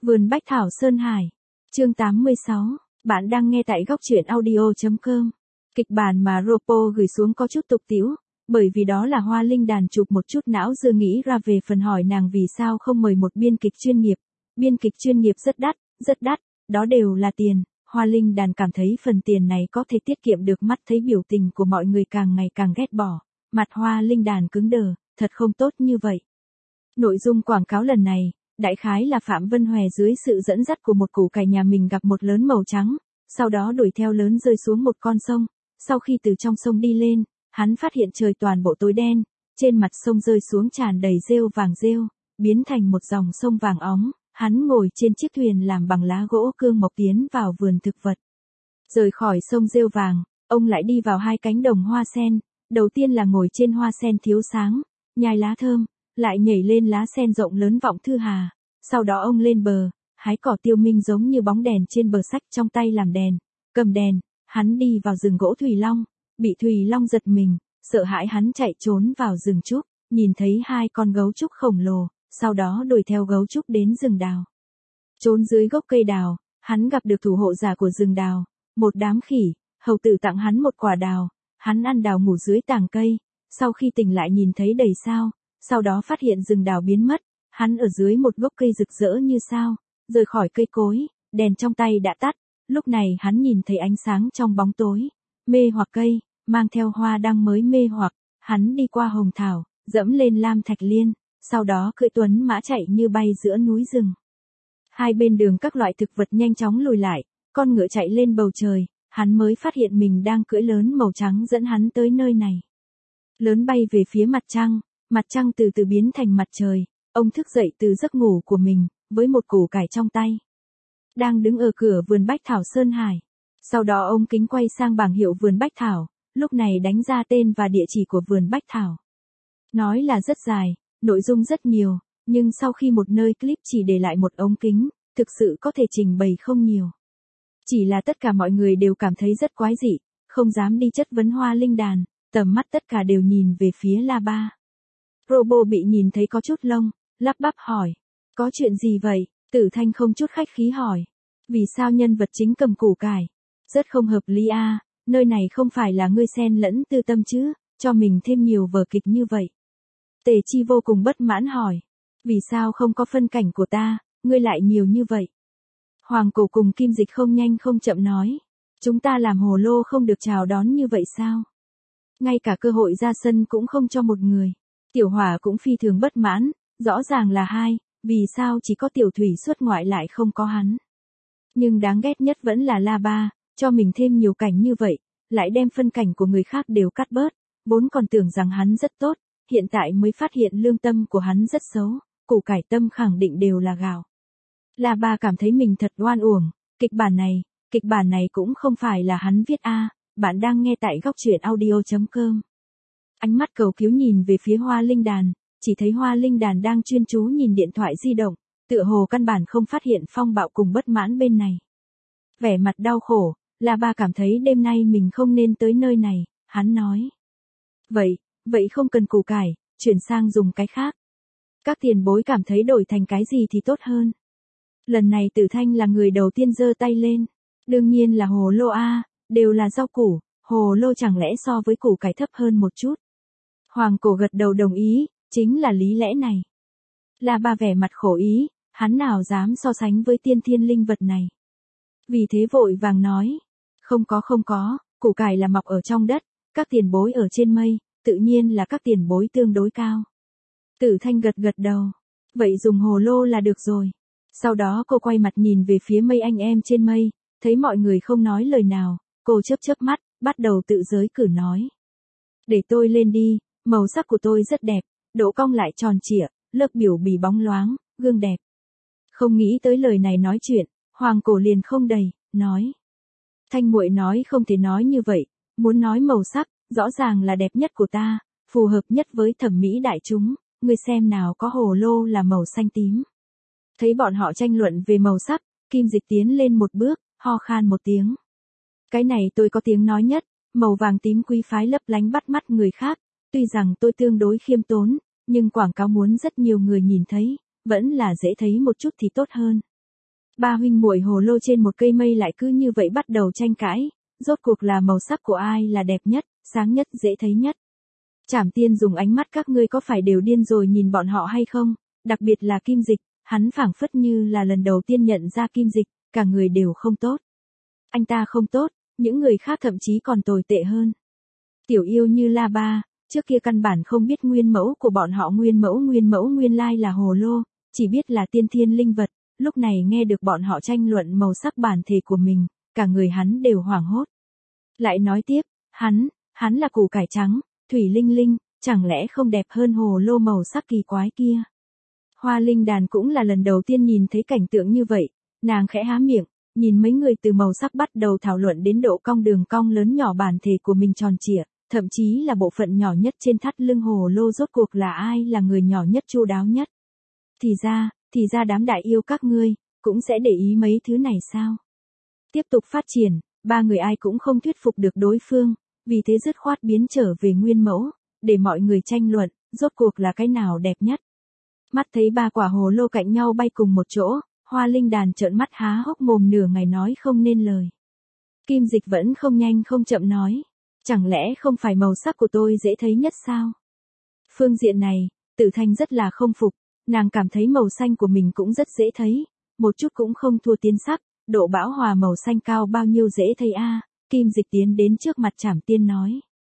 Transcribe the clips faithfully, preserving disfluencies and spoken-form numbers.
Vườn Bách Thảo Sơn Hải. Chương tám mươi sáu. Bạn đang nghe tại góc truyện audio chấm com. Kịch bản mà Ropo gửi xuống có chút tục tĩu, bởi vì đó là Hoa Linh Đàn chụp một chút não dưa nghĩ ra về phần hỏi nàng vì sao không mời một biên kịch chuyên nghiệp. Biên kịch chuyên nghiệp rất đắt, rất đắt, đó đều là tiền. Hoa Linh Đàn cảm thấy phần tiền này có thể tiết kiệm được, mắt thấy biểu tình của mọi người càng ngày càng ghét bỏ. Mặt Hoa Linh Đàn cứng đờ, thật không tốt như vậy. Nội dung quảng cáo lần này, đại khái là Phạm Vân Hòe dưới sự dẫn dắt của một củ cải nhà mình gặp một lớn màu trắng, sau đó đuổi theo lớn rơi xuống một con sông. Sau khi từ trong sông đi lên, hắn phát hiện trời toàn bộ tối đen, trên mặt sông rơi xuống tràn đầy rêu vàng rêu, biến thành một dòng sông vàng óng. Hắn ngồi trên chiếc thuyền làm bằng lá gỗ cương mộc tiến vào vườn thực vật. Rời khỏi sông rêu vàng, ông lại đi vào hai cánh đồng hoa sen, đầu tiên là ngồi trên hoa sen thiếu sáng, nhai lá thơm, lại nhảy lên lá sen rộng lớn vọng thư hà, sau đó ông lên bờ, hái cỏ tiêu minh giống như bóng đèn trên bờ sách trong tay làm đèn, cầm đèn, hắn đi vào rừng gỗ Thủy Long, bị Thủy Long giật mình, sợ hãi hắn chạy trốn vào rừng trúc, nhìn thấy hai con gấu trúc khổng lồ, sau đó đuổi theo gấu trúc đến rừng đào. Trốn dưới gốc cây đào, hắn gặp được thủ hộ giả của rừng đào, một đám khỉ, hầu tử tặng hắn một quả đào, hắn ăn đào ngủ dưới tàng cây, sau khi tỉnh lại nhìn thấy đầy sao, sau đó phát hiện rừng đào biến mất, hắn ở dưới một gốc cây rực rỡ như sao, rời khỏi cây cối, đèn trong tay đã tắt, lúc này hắn nhìn thấy ánh sáng trong bóng tối, mê hoặc cây, mang theo hoa đăng mới mê hoặc, hắn đi qua hồng thảo, dẫm lên lam thạch liên, sau đó cưỡi tuấn mã chạy như bay giữa núi rừng. Hai bên đường các loại thực vật nhanh chóng lùi lại, con ngựa chạy lên bầu trời, hắn mới phát hiện mình đang cưỡi lớn màu trắng dẫn hắn tới nơi này. Lớn bay về phía mặt trăng, mặt trăng từ từ biến thành mặt trời, ông thức dậy từ giấc ngủ của mình, với một củ cải trong tay. Đang đứng ở cửa vườn Bách Thảo Sơn Hải. Sau đó ông kính quay sang bảng hiệu vườn Bách Thảo, lúc này đánh ra tên và địa chỉ của vườn Bách Thảo. Nói là rất dài, nội dung rất nhiều, nhưng sau khi một nơi clip chỉ để lại một ống kính, thực sự có thể trình bày không nhiều. Chỉ là tất cả mọi người đều cảm thấy rất quái dị, không dám đi chất vấn Hoa Linh Đàn, tầm mắt tất cả đều nhìn về phía La Ba. Robo bị nhìn thấy có chút lông, lắp bắp hỏi, có chuyện gì vậy? Tử Thanh không chút khách khí hỏi, vì sao nhân vật chính cầm củ cải? Rất không hợp lý a, à, nơi này không phải là ngươi xen lẫn tư tâm chứ, cho mình thêm nhiều vở kịch như vậy. Tề Chi vô cùng bất mãn hỏi, vì sao không có phân cảnh của ta, ngươi lại nhiều như vậy? Hoàng Cổ cùng Kim Dịch không nhanh không chậm nói, chúng ta làm hồ lô không được chào đón như vậy sao? Ngay cả cơ hội ra sân cũng không cho một người. Tiểu Hỏa cũng phi thường bất mãn, rõ ràng là hai, vì sao chỉ có Tiểu Thủy xuất ngoại lại không có hắn. Nhưng đáng ghét nhất vẫn là La Ba, cho mình thêm nhiều cảnh như vậy, lại đem phân cảnh của người khác đều cắt bớt, vốn còn tưởng rằng hắn rất tốt, hiện tại mới phát hiện lương tâm của hắn rất xấu, củ cải tâm khẳng định đều là gạo. La Ba cảm thấy mình thật oan uổng, kịch bản này, kịch bản này cũng không phải là hắn viết a, à, bạn đang nghe tại góc truyện audio chấm com. Ánh mắt cầu cứu nhìn về phía Hoa Linh Đàn, chỉ thấy Hoa Linh Đàn đang chuyên chú nhìn điện thoại di động, tựa hồ căn bản không phát hiện phong bạo cùng bất mãn bên này. Vẻ mặt đau khổ, La Ba cảm thấy đêm nay mình không nên tới nơi này, hắn nói. Vậy, vậy không cần củ cải, chuyển sang dùng cái khác. Các tiền bối cảm thấy đổi thành cái gì thì tốt hơn. Lần này Tử Thanh là người đầu tiên giơ tay lên. Đương nhiên là hồ lô a, đều là rau củ, hồ lô chẳng lẽ so với củ cải thấp hơn một chút. Hoàng Cổ gật đầu đồng ý, chính là lý lẽ này. La Ba vẻ mặt khổ ý, hắn nào dám so sánh với tiên thiên linh vật này. Vì thế vội vàng nói, không có không có, củ cải là mọc ở trong đất, các tiền bối ở trên mây, tự nhiên là các tiền bối tương đối cao. Tử Thanh gật gật đầu, vậy dùng hồ lô là được rồi. Sau đó cô quay mặt nhìn về phía mây anh em trên mây, thấy mọi người không nói lời nào, cô chớp chớp mắt, bắt đầu tự giới cử nói. Để tôi lên đi, màu sắc của tôi rất đẹp, độ cong lại tròn trịa, lớp biểu bì bóng loáng, gương đẹp. Không nghĩ tới lời này nói chuyện, Hoàng Cổ liền không đầy, nói. Thanh muội nói không thể nói như vậy, muốn nói màu sắc, rõ ràng là đẹp nhất của ta, phù hợp nhất với thẩm mỹ đại chúng, ngươi xem nào có hồ lô là màu xanh tím. Thấy bọn họ tranh luận về màu sắc, Kim Dịch tiến lên một bước, ho khan một tiếng. Cái này tôi có tiếng nói nhất, màu vàng tím quý phái lấp lánh bắt mắt người khác, tuy rằng tôi tương đối khiêm tốn, nhưng quảng cáo muốn rất nhiều người nhìn thấy, vẫn là dễ thấy một chút thì tốt hơn. Ba huynh muội hồ lô trên một cây mây lại cứ như vậy bắt đầu tranh cãi, rốt cuộc là màu sắc của ai là đẹp nhất, sáng nhất, dễ thấy nhất. Trảm Tiên dùng ánh mắt các ngươi có phải đều điên rồi nhìn bọn họ hay không, đặc biệt là Kim Dịch, hắn phảng phất như là lần đầu tiên nhận ra Kim Dịch, cả người đều không tốt. Anh ta không tốt, những người khác thậm chí còn tồi tệ hơn. Tiểu yêu như La Ba, trước kia căn bản không biết nguyên mẫu của bọn họ nguyên mẫu nguyên mẫu nguyên lai là hồ lô, chỉ biết là tiên thiên linh vật, lúc này nghe được bọn họ tranh luận màu sắc bản thể của mình, cả người hắn đều hoảng hốt. Lại nói tiếp, hắn, hắn là củ cải trắng, thủy linh linh, chẳng lẽ không đẹp hơn hồ lô màu sắc kỳ quái kia. Hoa Linh Đàn cũng là lần đầu tiên nhìn thấy cảnh tượng như vậy, nàng khẽ há miệng, nhìn mấy người từ màu sắc bắt đầu thảo luận đến độ cong đường cong lớn nhỏ bản thể của mình tròn trịa, thậm chí là bộ phận nhỏ nhất trên thắt lưng hồ lô rốt cuộc là ai là người nhỏ nhất chu đáo nhất. Thì ra, thì ra đám đại yêu các ngươi, cũng sẽ để ý mấy thứ này sao? Tiếp tục phát triển, ba người ai cũng không thuyết phục được đối phương, vì thế dứt khoát biến trở về nguyên mẫu, để mọi người tranh luận, rốt cuộc là cái nào đẹp nhất. Mắt thấy ba quả hồ lô cạnh nhau bay cùng một chỗ, Hoa Linh Đàn trợn mắt há hốc mồm nửa ngày nói không nên lời. Kim Dịch vẫn không nhanh không chậm nói, chẳng lẽ không phải màu sắc của tôi dễ thấy nhất sao? Phương diện này, Tử Thanh rất là không phục, nàng cảm thấy màu xanh của mình cũng rất dễ thấy, một chút cũng không thua tiên sắc, độ bão hòa màu xanh cao bao nhiêu dễ thấy a. Kim Dịch tiến đến trước mặt Trảm Tiên nói.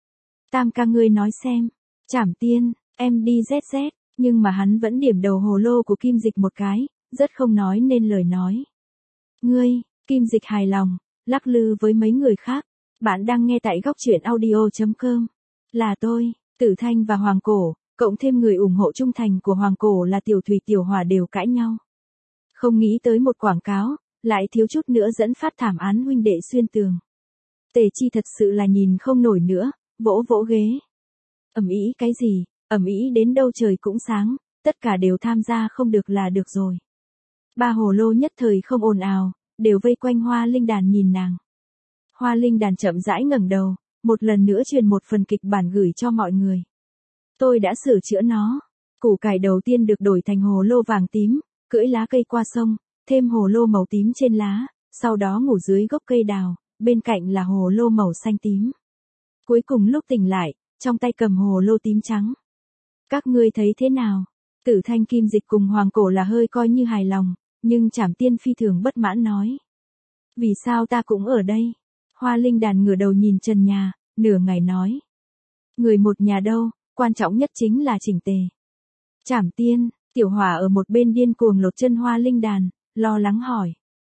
Tam ca ngươi nói xem, Trảm Tiên, em đi zét zét, nhưng mà hắn vẫn điểm đầu hồ lô của Kim Dịch một cái, rất không nói nên lời nói. Ngươi, Kim Dịch hài lòng, lắc lư với mấy người khác, bạn đang nghe tại góc truyện audio.com. Là tôi, Tử Thanh và Hoàng Cổ, cộng thêm người ủng hộ trung thành của Hoàng Cổ là Tiểu Thủy Tiểu Hỏa đều cãi nhau. Không nghĩ tới một quảng cáo, lại thiếu chút nữa dẫn phát thảm án huynh đệ xuyên tường. Tề Chi thật sự là nhìn không nổi nữa, vỗ vỗ ghế. Ầm ĩ cái gì, ầm ĩ đến đâu trời cũng sáng, tất cả đều tham gia không được là được rồi. Ba hồ lô nhất thời không ồn ào, đều vây quanh Hoa Linh Đàn nhìn nàng. Hoa Linh Đàn chậm rãi ngẩng đầu, một lần nữa truyền một phần kịch bản gửi cho mọi người. Tôi đã sửa chữa nó. Củ cải đầu tiên được đổi thành hồ lô vàng tím, cưỡi lá cây qua sông, thêm hồ lô màu tím trên lá, sau đó ngủ dưới gốc cây đào, bên cạnh là hồ lô màu xanh tím. Cuối cùng lúc tỉnh lại, trong tay cầm hồ lô tím trắng. Các ngươi thấy thế nào? Tử Thanh, Kim Dịch cùng Hoàng Cổ là hơi coi như hài lòng, nhưng Trảm Tiên phi thường bất mãn nói. Vì sao ta cũng ở đây? Hoa Linh Đàn ngửa đầu nhìn trần nhà, nửa ngày nói. Người một nhà đâu, quan trọng nhất chính là chỉnh tề. Trảm Tiên, Tiểu Hỏa ở một bên điên cuồng lột chân Hoa Linh Đàn, lo lắng hỏi.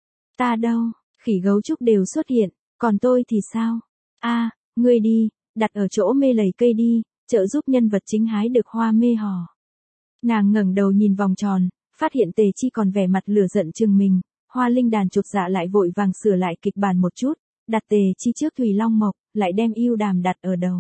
Ta đâu, khỉ gấu trúc đều xuất hiện, còn tôi thì sao? A, ngươi đi, đặt ở chỗ mê lầy cây đi, trợ giúp nhân vật chính hái được hoa mê hò. Nàng ngẩng đầu nhìn vòng tròn, phát hiện Tề Chi còn vẻ mặt lửa giận chừng mình, Hoa Linh Đàn chột dạ lại vội vàng sửa lại kịch bản một chút, đặt Tề Chi trước Thủy Long Mộc, lại đem Yêu Đàm đặt ở đầu.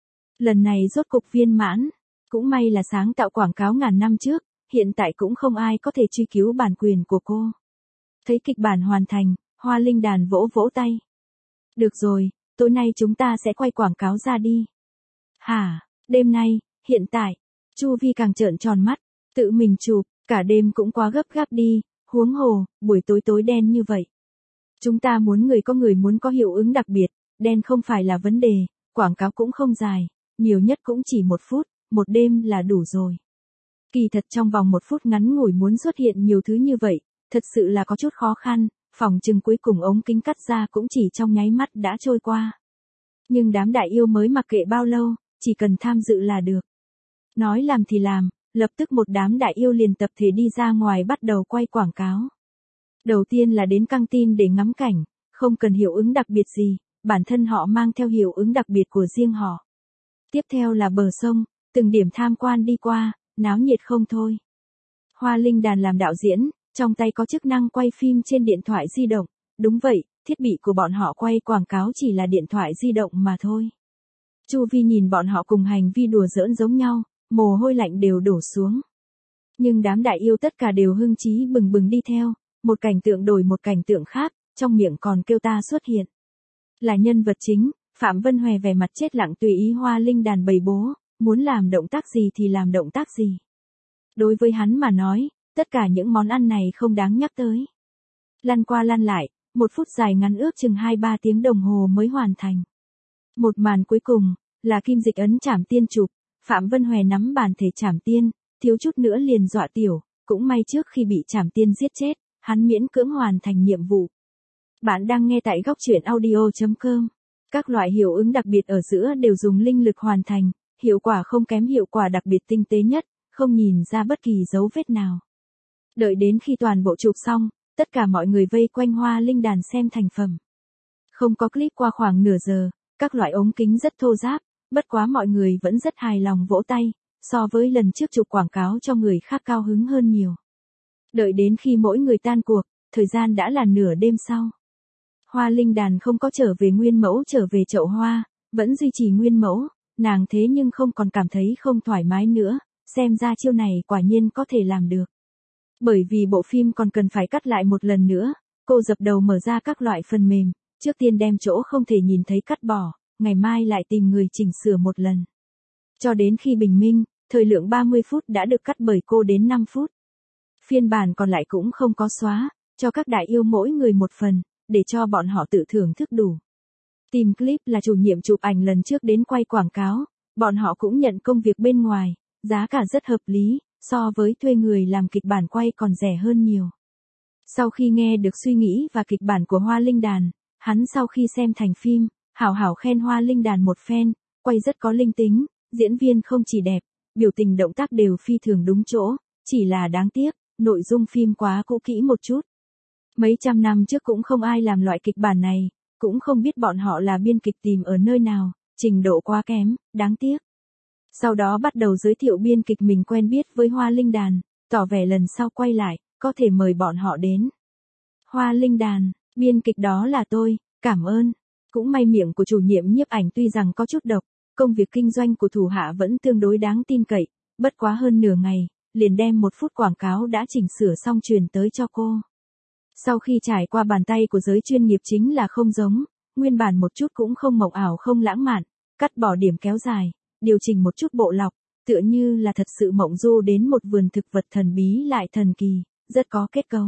Lần này rốt cục viên mãn, cũng may là sáng tạo quảng cáo ngàn năm trước, hiện tại cũng không ai có thể truy cứu bản quyền của cô. Thấy kịch bản hoàn thành, Hoa Linh Đàn vỗ vỗ tay. Được rồi, tối nay chúng ta sẽ quay quảng cáo ra đi. Hả, đêm nay, hiện tại, Chu Vi càng trợn tròn mắt, tự mình chụp, cả đêm cũng quá gấp gáp đi, huống hồ, buổi tối tối đen như vậy. Chúng ta muốn người có người muốn có hiệu ứng đặc biệt, đen không phải là vấn đề, quảng cáo cũng không dài, nhiều nhất cũng chỉ một phút, một đêm là đủ rồi. Kỳ thật trong vòng một phút ngắn ngủi muốn xuất hiện nhiều thứ như vậy, thật sự là có chút khó khăn, phòng chừng cuối cùng ống kính cắt ra cũng chỉ trong nháy mắt đã trôi qua. Nhưng đám đại yêu mới mặc kệ bao lâu, chỉ cần tham dự là được. Nói làm thì làm, lập tức một đám đại yêu liền tập thể đi ra ngoài bắt đầu quay quảng cáo. Đầu tiên là đến căng tin để ngắm cảnh, không cần hiệu ứng đặc biệt gì, bản thân họ mang theo hiệu ứng đặc biệt của riêng họ. Tiếp theo là bờ sông, từng điểm tham quan đi qua, náo nhiệt không thôi. Hoa Linh Đàn làm đạo diễn, trong tay có chức năng quay phim trên điện thoại di động, đúng vậy, thiết bị của bọn họ quay quảng cáo chỉ là điện thoại di động mà thôi. Chu Vi nhìn bọn họ cùng hành vi đùa giỡn giống nhau, mồ hôi lạnh đều đổ xuống. Nhưng đám đại yêu tất cả đều hưng chí bừng bừng đi theo, một cảnh tượng đổi một cảnh tượng khác, trong miệng còn kêu ta xuất hiện. Là nhân vật chính, Phạm Vân Hòe vẻ mặt chết lặng tùy ý Hoa Linh Đàn bày bố, muốn làm động tác gì thì làm động tác gì. Đối với hắn mà nói, tất cả những món ăn này không đáng nhắc tới. Lăn qua lăn lại, một phút dài ngắn ước chừng hai ba tiếng đồng hồ mới hoàn thành. Một màn cuối cùng, là Kim Dịch ấn trảm tiên chụp, Phạm Vân Hòe nắm bàn thể trảm tiên, thiếu chút nữa liền dọa tiểu, cũng may trước khi bị trảm tiên giết chết, hắn miễn cưỡng hoàn thành nhiệm vụ. Bạn đang nghe tại góc truyện audio chấm com. Các loại hiệu ứng đặc biệt ở giữa đều dùng linh lực hoàn thành, hiệu quả không kém hiệu quả đặc biệt tinh tế nhất, không nhìn ra bất kỳ dấu vết nào. Đợi đến khi toàn bộ chụp xong, tất cả mọi người vây quanh hoa linh đàn xem thành phẩm. Không có clip qua khoảng nửa giờ, các loại ống kính rất thô ráp, bất quá mọi người vẫn rất hài lòng vỗ tay, so với lần trước chụp quảng cáo cho người khác cao hứng hơn nhiều. Đợi đến khi mỗi người tan cuộc, thời gian đã là nửa đêm sau. Hoa linh đàn không có trở về nguyên mẫu trở về chậu hoa, vẫn duy trì nguyên mẫu, nàng thế nhưng không còn cảm thấy không thoải mái nữa, xem ra chiêu này quả nhiên có thể làm được. Bởi vì bộ phim còn cần phải cắt lại một lần nữa, cô dập đầu mở ra các loại phần mềm, trước tiên đem chỗ không thể nhìn thấy cắt bỏ, ngày mai lại tìm người chỉnh sửa một lần. Cho đến khi bình minh, thời lượng ba mươi phút đã được cắt bởi cô đến năm phút. Phiên bản còn lại cũng không có xóa, cho các đại yêu mỗi người một phần, để cho bọn họ tự thưởng thức đủ. Team Clip là chủ nhiệm chụp ảnh lần trước đến quay quảng cáo, bọn họ cũng nhận công việc bên ngoài, giá cả rất hợp lý, so với thuê người làm kịch bản quay còn rẻ hơn nhiều. Sau khi nghe được suy nghĩ và kịch bản của Hoa Linh Đàn, hắn sau khi xem thành phim, hảo hảo khen Hoa Linh Đàn một phen, quay rất có linh tính, diễn viên không chỉ đẹp, biểu tình động tác đều phi thường đúng chỗ, chỉ là đáng tiếc, nội dung phim quá cũ kỹ một chút. Mấy trăm năm trước cũng không ai làm loại kịch bản này, cũng không biết bọn họ là biên kịch tìm ở nơi nào, trình độ quá kém, đáng tiếc. Sau đó bắt đầu giới thiệu biên kịch mình quen biết với Hoa Linh Đàn, tỏ vẻ lần sau quay lại, có thể mời bọn họ đến. Hoa Linh Đàn, biên kịch đó là tôi, cảm ơn. Cũng may miệng của chủ nhiệm nhiếp ảnh tuy rằng có chút độc, công việc kinh doanh của thủ hạ vẫn tương đối đáng tin cậy, bất quá hơn nửa ngày, liền đem một phút quảng cáo đã chỉnh sửa xong truyền tới cho cô. Sau khi trải qua bàn tay của giới chuyên nghiệp chính là không giống, nguyên bản một chút cũng không mộng ảo không lãng mạn, cắt bỏ điểm kéo dài, điều chỉnh một chút bộ lọc, tựa như là thật sự mộng du đến một vườn thực vật thần bí lại thần kỳ, rất có kết cấu.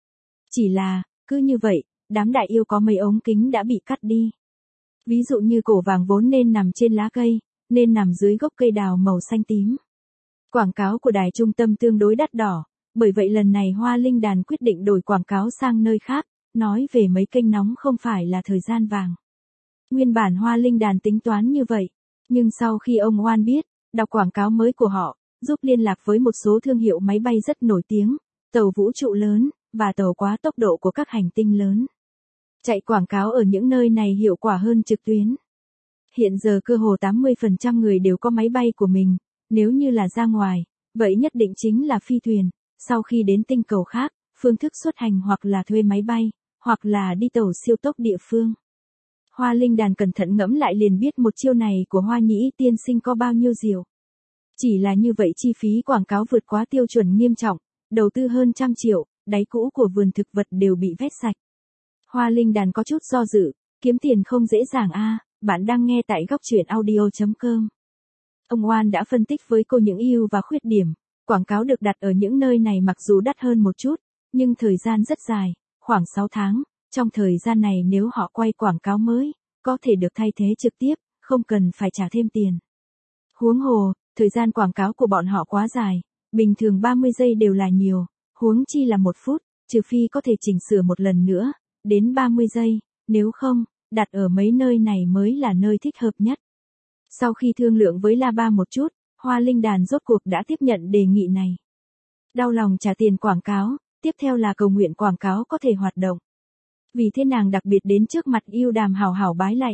Chỉ là, cứ như vậy, đám đại yêu có mấy ống kính đã bị cắt đi. Ví dụ như cổ vàng vốn nên nằm trên lá cây, nên nằm dưới gốc cây đào màu xanh tím. Quảng cáo của đài trung tâm tương đối đắt đỏ, bởi vậy lần này Hoa Linh Đàn quyết định đổi quảng cáo sang nơi khác, nói về mấy kênh nóng không phải là thời gian vàng. Nguyên bản Hoa Linh Đàn tính toán như vậy, nhưng sau khi ông Oan biết, đọc quảng cáo mới của họ, giúp liên lạc với một số thương hiệu máy bay rất nổi tiếng, tàu vũ trụ lớn, và tàu quá tốc độ của các hành tinh lớn. Chạy quảng cáo ở những nơi này hiệu quả hơn trực tuyến. Hiện giờ cơ hồ tám mươi phần trăm người đều có máy bay của mình, nếu như là ra ngoài, vậy nhất định chính là phi thuyền, sau khi đến tinh cầu khác, phương thức xuất hành hoặc là thuê máy bay, hoặc là đi tàu siêu tốc địa phương. Hoa Linh Đàn cẩn thận ngẫm lại liền biết một chiêu này của Hoa Nhĩ tiên sinh có bao nhiêu diệu. Chỉ là như vậy chi phí quảng cáo vượt quá tiêu chuẩn nghiêm trọng, đầu tư hơn trăm triệu, đáy cũ của vườn thực vật đều bị vét sạch. Hoa Linh Đàn có chút do dự, kiếm tiền không dễ dàng a. À, bạn đang nghe tại góc truyện audio chấm com. Ông Oan đã phân tích với cô những ưu và khuyết điểm, quảng cáo được đặt ở những nơi này mặc dù đắt hơn một chút, nhưng thời gian rất dài, khoảng sáu tháng, trong thời gian này nếu họ quay quảng cáo mới, có thể được thay thế trực tiếp, không cần phải trả thêm tiền. Huống hồ, thời gian quảng cáo của bọn họ quá dài, bình thường ba mươi giây đều là nhiều, huống chi là một phút, trừ phi có thể chỉnh sửa một lần nữa, đến ba mươi giây, nếu không, đặt ở mấy nơi này mới là nơi thích hợp nhất. Sau khi thương lượng với La Ba một chút, Hoa Linh Đàn rốt cuộc đã tiếp nhận đề nghị này. Đau lòng trả tiền quảng cáo, tiếp theo là cầu nguyện quảng cáo có thể hoạt động. Vì thế nàng đặc biệt đến trước mặt Yêu Đàm hào hào bái lạy.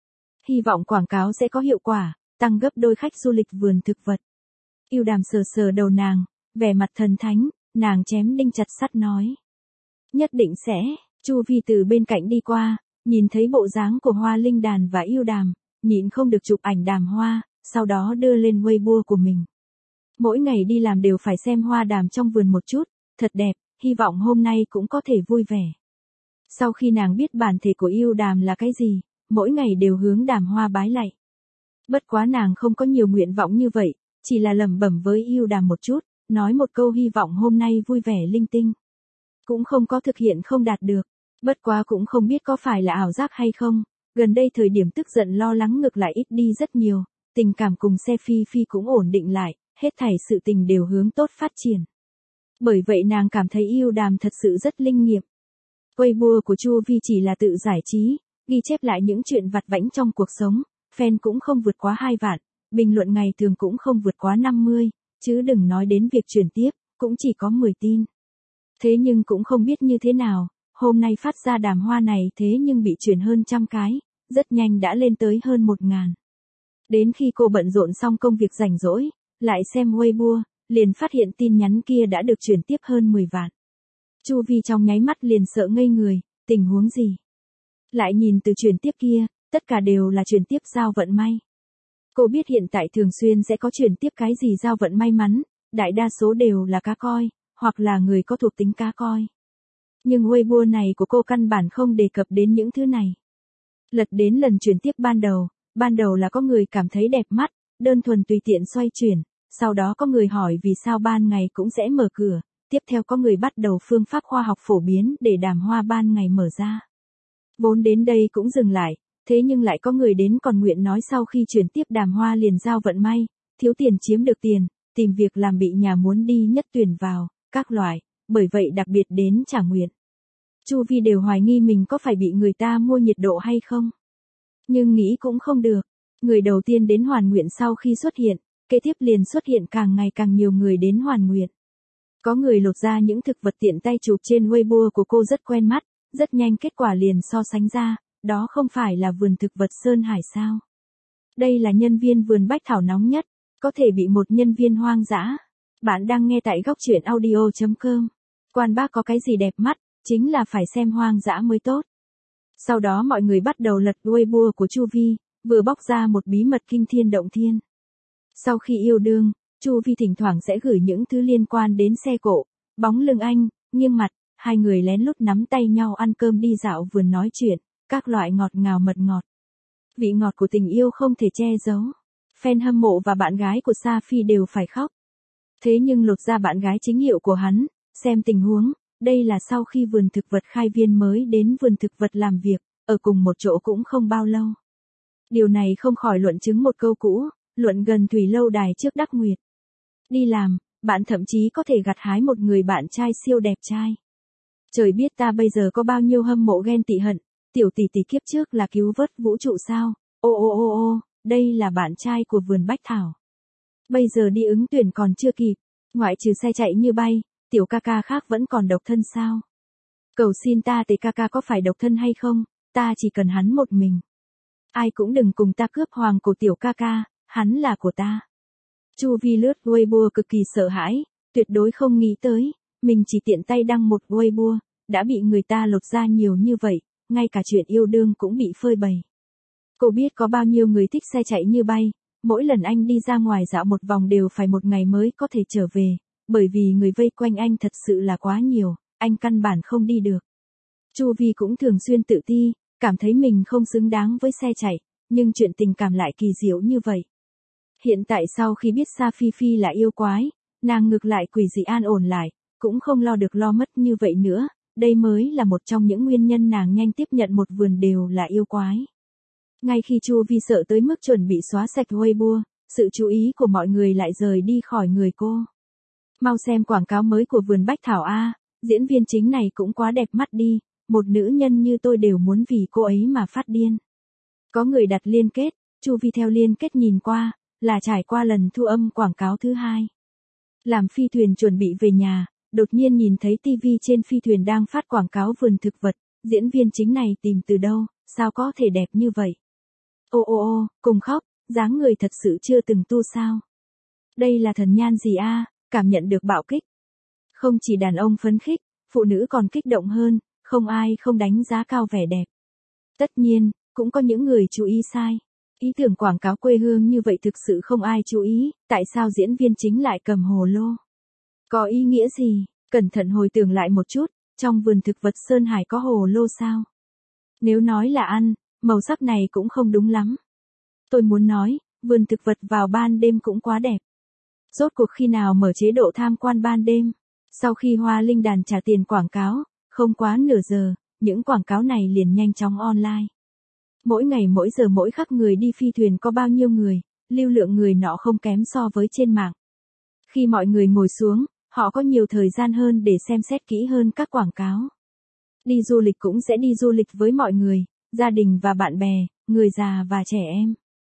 Hy vọng quảng cáo sẽ có hiệu quả, tăng gấp đôi khách du lịch vườn thực vật. Yêu Đàm sờ sờ đầu nàng, vẻ mặt thần thánh, nàng chém đinh chặt sắt nói. Nhất định sẽ, Chu Vi từ bên cạnh đi qua, nhìn thấy bộ dáng của Hoa Linh Đàn và Yêu Đàm, nhịn không được chụp ảnh đàm hoa, sau đó đưa lên Weibo của mình. Mỗi ngày đi làm đều phải xem hoa đàm trong vườn một chút, thật đẹp, hy vọng hôm nay cũng có thể vui vẻ. Sau khi nàng biết bản thể của Yêu Đàm là cái gì, mỗi ngày đều hướng đàm hoa bái lạy. Bất quá nàng không có nhiều nguyện vọng như vậy, chỉ là lẩm bẩm với Yêu Đàm một chút, nói một câu hy vọng hôm nay vui vẻ linh tinh. cũng không có thực hiện không đạt được. Bất quá cũng không biết có phải là ảo giác hay không, gần đây thời điểm tức giận lo lắng ngược lại ít đi rất nhiều, tình cảm cùng xe Phi Phi cũng ổn định lại, hết thảy sự tình đều hướng tốt phát triển. Bởi vậy nàng cảm thấy yêu đàm thật sự rất linh nghiệm. Weibo của Chu Vi chỉ là tự giải trí, ghi chép lại những chuyện vặt vãnh trong cuộc sống, fan cũng không vượt quá hai vạn, bình luận ngày thường cũng không vượt quá năm mươi, chứ đừng nói đến việc chuyển tiếp, cũng chỉ có mười tin. Thế nhưng cũng không biết như thế nào, hôm nay phát ra đàm hoa này thế nhưng bị chuyển hơn trăm cái, rất nhanh đã lên tới hơn một ngàn. Đến khi cô bận rộn xong công việc rảnh rỗi, lại xem Weibo, liền phát hiện tin nhắn kia đã được chuyển tiếp hơn mười vạn. Chu Vi trong nháy mắt liền sợ ngây người, tình huống gì? Lại nhìn từ chuyển tiếp kia, tất cả đều là chuyển tiếp giao vận may. Cô biết hiện tại thường xuyên sẽ có chuyển tiếp cái gì giao vận may mắn, đại đa số đều là cá coi, hoặc là người có thuộc tính cá coi. Nhưng Weibo này của cô căn bản không đề cập đến những thứ này. Lật đến lần chuyển tiếp ban đầu, ban đầu là có người cảm thấy đẹp mắt, đơn thuần tùy tiện xoay chuyển, sau đó có người hỏi vì sao ban ngày cũng sẽ mở cửa, tiếp theo có người bắt đầu phương pháp khoa học phổ biến để đàm hoa ban ngày mở ra. Vốn đến đây cũng dừng lại, thế nhưng lại có người đến còn nguyện nói sau khi chuyển tiếp đàm hoa liền giao vận may, thiếu tiền chiếm được tiền, tìm việc làm bị nhà muốn đi nhất tuyển vào, các loại, bởi vậy đặc biệt đến trả nguyện. Chu Vi đều hoài nghi mình có phải bị người ta mua nhiệt độ hay không. Nhưng nghĩ cũng không được, người đầu tiên đến hoàn nguyện sau khi xuất hiện, kế tiếp liền xuất hiện càng ngày càng nhiều người đến hoàn nguyện. Có người lột ra những thực vật tiện tay chụp trên Weibo của cô rất quen mắt, rất nhanh kết quả liền so sánh ra, đó không phải là vườn thực vật Sơn Hải sao. Đây là nhân viên vườn bách thảo nóng nhất, có thể bị một nhân viên hoang dã. Bạn đang nghe tại góc truyện audio chấm com. Quan bác có cái gì đẹp mắt, chính là phải xem hoang dã mới tốt. Sau đó mọi người bắt đầu lật Weibo của Chu Vi, vừa bóc ra một bí mật kinh thiên động thiên. Sau khi yêu đương, Chu Vi thỉnh thoảng sẽ gửi những thứ liên quan đến xe cộ, bóng lưng anh, nghiêng mặt, hai người lén lút nắm tay nhau ăn cơm đi dạo vườn nói chuyện, các loại ngọt ngào mật ngọt. Vị ngọt của tình yêu không thể che giấu. Fan hâm mộ và bạn gái của Sa Phi đều phải khóc. Thế nhưng lột ra bạn gái chính hiệu của hắn, xem tình huống, đây là sau khi vườn thực vật khai viên mới đến vườn thực vật làm việc, ở cùng một chỗ cũng không bao lâu. Điều này không khỏi luận chứng một câu cũ, luận gần thủy lâu đài trước Đắc Nguyệt. Đi làm, bạn thậm chí có thể gặt hái một người bạn trai siêu đẹp trai. Trời biết ta bây giờ có bao nhiêu hâm mộ ghen tị hận, tiểu tỷ tỷ kiếp trước là cứu vớt vũ trụ sao, ô ô ô ô, đây là bạn trai của vườn bách thảo. Bây giờ đi ứng tuyển còn chưa kịp, ngoại trừ xe chạy như bay, tiểu ca ca khác vẫn còn độc thân sao. Cầu xin ta tề ca ca có phải độc thân hay không, ta chỉ cần hắn một mình. Ai cũng đừng cùng ta cướp hoàng của tiểu ca ca, hắn là của ta. Chu Vi lướt Weibo cực kỳ sợ hãi, tuyệt đối không nghĩ tới, mình chỉ tiện tay đăng một Weibo, đã bị người ta lột ra nhiều như vậy, ngay cả chuyện yêu đương cũng bị phơi bày. Cô biết có bao nhiêu người thích xe chạy như bay, mỗi lần anh đi ra ngoài dạo một vòng đều phải một ngày mới có thể trở về, bởi vì người vây quanh anh thật sự là quá nhiều, anh căn bản không đi được. Chu Vi cũng thường xuyên tự ti, cảm thấy mình không xứng đáng với xe chạy, nhưng chuyện tình cảm lại kỳ diệu như vậy. Hiện tại sau khi biết Sa Phi Phi là yêu quái, nàng ngược lại quỷ dị an ổn lại, cũng không lo được lo mất như vậy nữa, đây mới là một trong những nguyên nhân nàng nhanh tiếp nhận một vườn đều là yêu quái. Ngay khi Chu Vi sợ tới mức chuẩn bị xóa sạch Weibo, sự chú ý của mọi người lại rời đi khỏi người cô. Mau xem quảng cáo mới của vườn bách thảo a, diễn viên chính này cũng quá đẹp mắt đi, một nữ nhân như tôi đều muốn vì cô ấy mà phát điên. Có người đặt liên kết, Chu Vi theo liên kết nhìn qua, là trải qua lần thu âm quảng cáo thứ hai. Làm phi thuyền chuẩn bị về nhà, đột nhiên nhìn thấy tivi trên phi thuyền đang phát quảng cáo vườn thực vật, diễn viên chính này tìm từ đâu, sao có thể đẹp như vậy. Ô ô ô, cùng khóc, dáng người thật sự chưa từng tu sao. Đây là thần nhan gì a, cảm nhận được bạo kích. Không chỉ đàn ông phấn khích, phụ nữ còn kích động hơn, không ai không đánh giá cao vẻ đẹp. Tất nhiên, cũng có những người chú ý sai. Ý tưởng quảng cáo quê hương như vậy thực sự không ai chú ý, tại sao diễn viên chính lại cầm hồ lô? Có ý nghĩa gì? Cẩn thận hồi tưởng lại một chút, trong vườn thực vật Sơn Hải có hồ lô sao? Nếu nói là ăn, màu sắc này cũng không đúng lắm. Tôi muốn nói, vườn thực vật vào ban đêm cũng quá đẹp. Rốt cuộc khi nào mở chế độ tham quan ban đêm? Sau khi Hoa Linh Đàn trả tiền quảng cáo, không quá nửa giờ, những quảng cáo này liền nhanh chóng online. Mỗi ngày mỗi giờ mỗi khắc người đi phi thuyền có bao nhiêu người, lưu lượng người nọ không kém so với trên mạng. Khi mọi người ngồi xuống, họ có nhiều thời gian hơn để xem xét kỹ hơn các quảng cáo. Đi du lịch cũng sẽ đi du lịch với mọi người, gia đình và bạn bè, người già và trẻ em.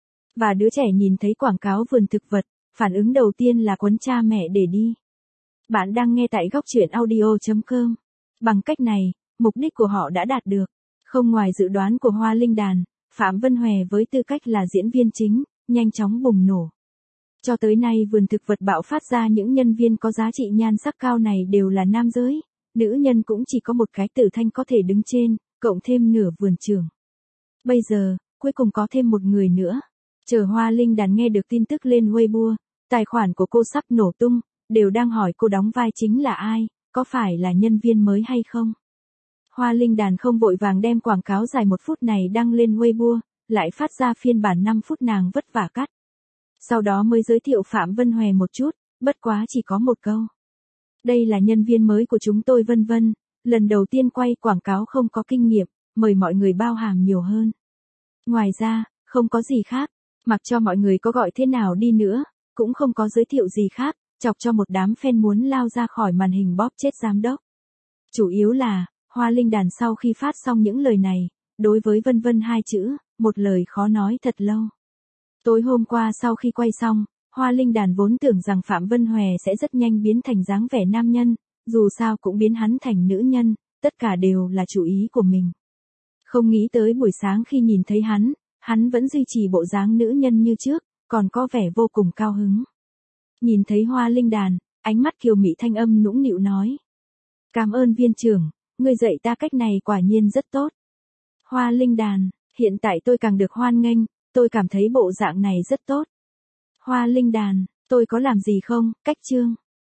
Và đứa trẻ nhìn thấy quảng cáo vườn thực vật, phản ứng đầu tiên là quấn cha mẹ để đi. Bạn đang nghe tại góc truyện audio chấm com. Bằng cách này, mục đích của họ đã đạt được. Không ngoài dự đoán của Hoa Linh Đàn, Phạm Vân Hòe với tư cách là diễn viên chính, nhanh chóng bùng nổ. Cho tới nay vườn thực vật bạo phát ra những nhân viên có giá trị nhan sắc cao này đều là nam giới, nữ nhân cũng chỉ có một cái Tử Thanh có thể đứng trên, cộng thêm nửa vườn trưởng. Bây giờ, cuối cùng có thêm một người nữa. Chờ Hoa Linh Đàn nghe được tin tức lên Weibo, tài khoản của cô sắp nổ tung, đều đang hỏi cô đóng vai chính là ai, có phải là nhân viên mới hay không. Hoa Linh Đàn không vội vàng đem quảng cáo dài một phút này đăng lên Weibo, lại phát ra phiên bản năm phút nàng vất vả cắt. Sau đó mới giới thiệu Phạm Vân Hòe một chút, bất quá chỉ có một câu. Đây là nhân viên mới của chúng tôi vân vân, lần đầu tiên quay quảng cáo không có kinh nghiệm, mời mọi người bao hàm nhiều hơn. Ngoài ra, không có gì khác, mặc cho mọi người có gọi thế nào đi nữa, cũng không có giới thiệu gì khác, chọc cho một đám fan muốn lao ra khỏi màn hình bóp chết giám đốc. Chủ yếu là, Hoa Linh Đàn sau khi phát xong những lời này, đối với vân vân hai chữ, một lời khó nói thật lâu. Tối hôm qua sau khi quay xong, Hoa Linh Đàn vốn tưởng rằng Phạm Vân Hòe sẽ rất nhanh biến thành dáng vẻ nam nhân, dù sao cũng biến hắn thành nữ nhân, tất cả đều là chủ ý của mình. Không nghĩ tới buổi sáng khi nhìn thấy hắn, hắn vẫn duy trì bộ dáng nữ nhân như trước, còn có vẻ vô cùng cao hứng. Nhìn thấy Hoa Linh Đàn, ánh mắt kiều mị thanh âm nũng nịu nói. Cảm ơn viên trưởng, người dạy ta cách này quả nhiên rất tốt. Hoa Linh Đàn, hiện tại tôi càng được hoan nghênh, tôi cảm thấy bộ dạng này rất tốt. Hoa Linh Đàn, tôi có làm gì không, cách chương.